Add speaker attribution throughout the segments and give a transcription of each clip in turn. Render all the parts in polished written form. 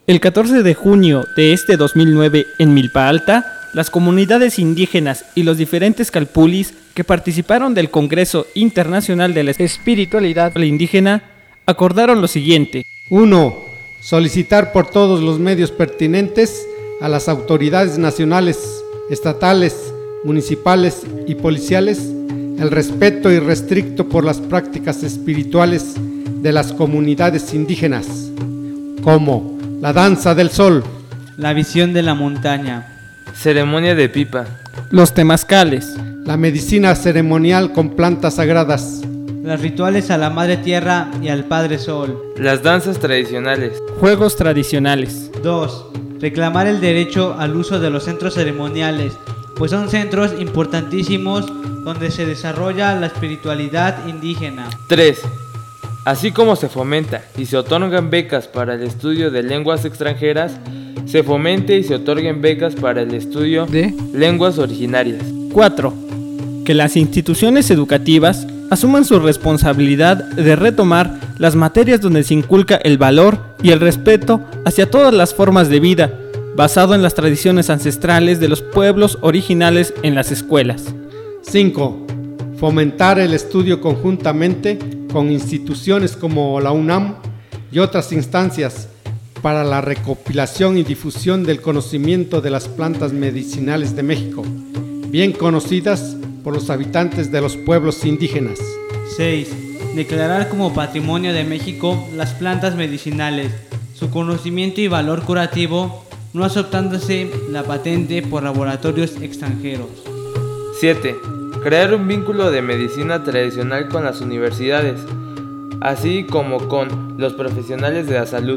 Speaker 1: El 14 de junio de este 2009 en Milpa Alta, las comunidades indígenas y los diferentes calpulis que participaron del Congreso Internacional de la Espiritualidad Indígena acordaron lo siguiente.
Speaker 2: 1. Solicitar por todos los medios pertinentes a las autoridades nacionales, estatales, municipales y policiales el respeto irrestricto por las prácticas espirituales de las comunidades indígenas, como la danza del sol,
Speaker 3: la visión de la montaña,
Speaker 4: ceremonia de pipa,
Speaker 1: los temazcales,
Speaker 2: la medicina ceremonial con plantas sagradas,
Speaker 3: los rituales a la Madre Tierra y al Padre Sol,
Speaker 4: las danzas tradicionales,
Speaker 1: juegos tradicionales.
Speaker 3: 2. Reclamar el derecho al uso de los centros ceremoniales, pues son centros importantísimos donde se desarrolla la espiritualidad indígena.
Speaker 4: 3. Así como se fomenta y se otorgan becas para el estudio de lenguas extranjeras, se fomente y se otorguen becas para el estudio de lenguas originarias.
Speaker 1: 4. Que las instituciones educativas asuman su responsabilidad de retomar las materias donde se inculca el valor y el respeto hacia todas las formas de vida, basado en las tradiciones ancestrales de los pueblos originales en las escuelas.
Speaker 2: 5. Fomentar el estudio conjuntamente con instituciones como la UNAM y otras instancias para la recopilación y difusión del conocimiento de las plantas medicinales de México, bien conocidas por los habitantes de los pueblos indígenas.
Speaker 3: 6. Declarar como patrimonio de México las plantas medicinales, su conocimiento y valor curativo, no aceptándose la patente por laboratorios extranjeros.
Speaker 4: 7. Crear un vínculo de medicina tradicional con las universidades, así como con los profesionales de la salud.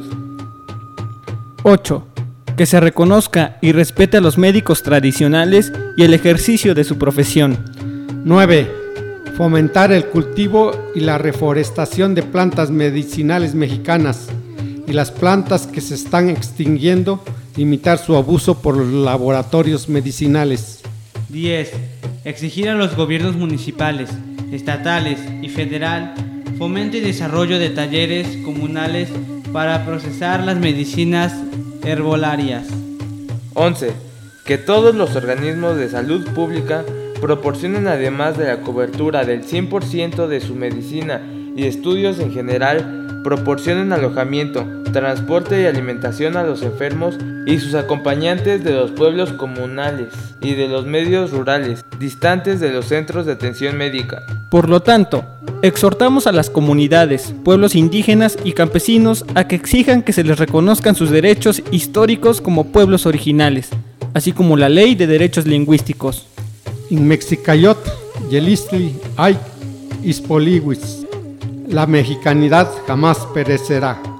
Speaker 1: 8. Que se reconozca y respete a los médicos tradicionales y el ejercicio de su profesión.
Speaker 2: 9. Fomentar el cultivo y la reforestación de plantas medicinales mexicanas y las plantas que se están extinguiendo, limitar su abuso por los laboratorios medicinales.
Speaker 3: 10. Exigir a los gobiernos municipales, estatales y federal fomento y desarrollo de talleres comunales para procesar las medicinas herbolarias.
Speaker 4: 11. Que todos los organismos de salud pública proporcionen, además de la cobertura del 100% de su medicina y estudios en general, proporcionen alojamiento, transporte y alimentación a los enfermos y sus acompañantes de los pueblos comunales y de los medios rurales, distantes de los centros de atención médica.
Speaker 1: Por lo tanto, exhortamos a las comunidades, pueblos indígenas y campesinos a que exijan que se les reconozcan sus derechos históricos como pueblos originales, así como la Ley de Derechos Lingüísticos.
Speaker 2: In Mexicayot, Yelistli, Ay, Ispoliwis. La mexicanidad jamás perecerá.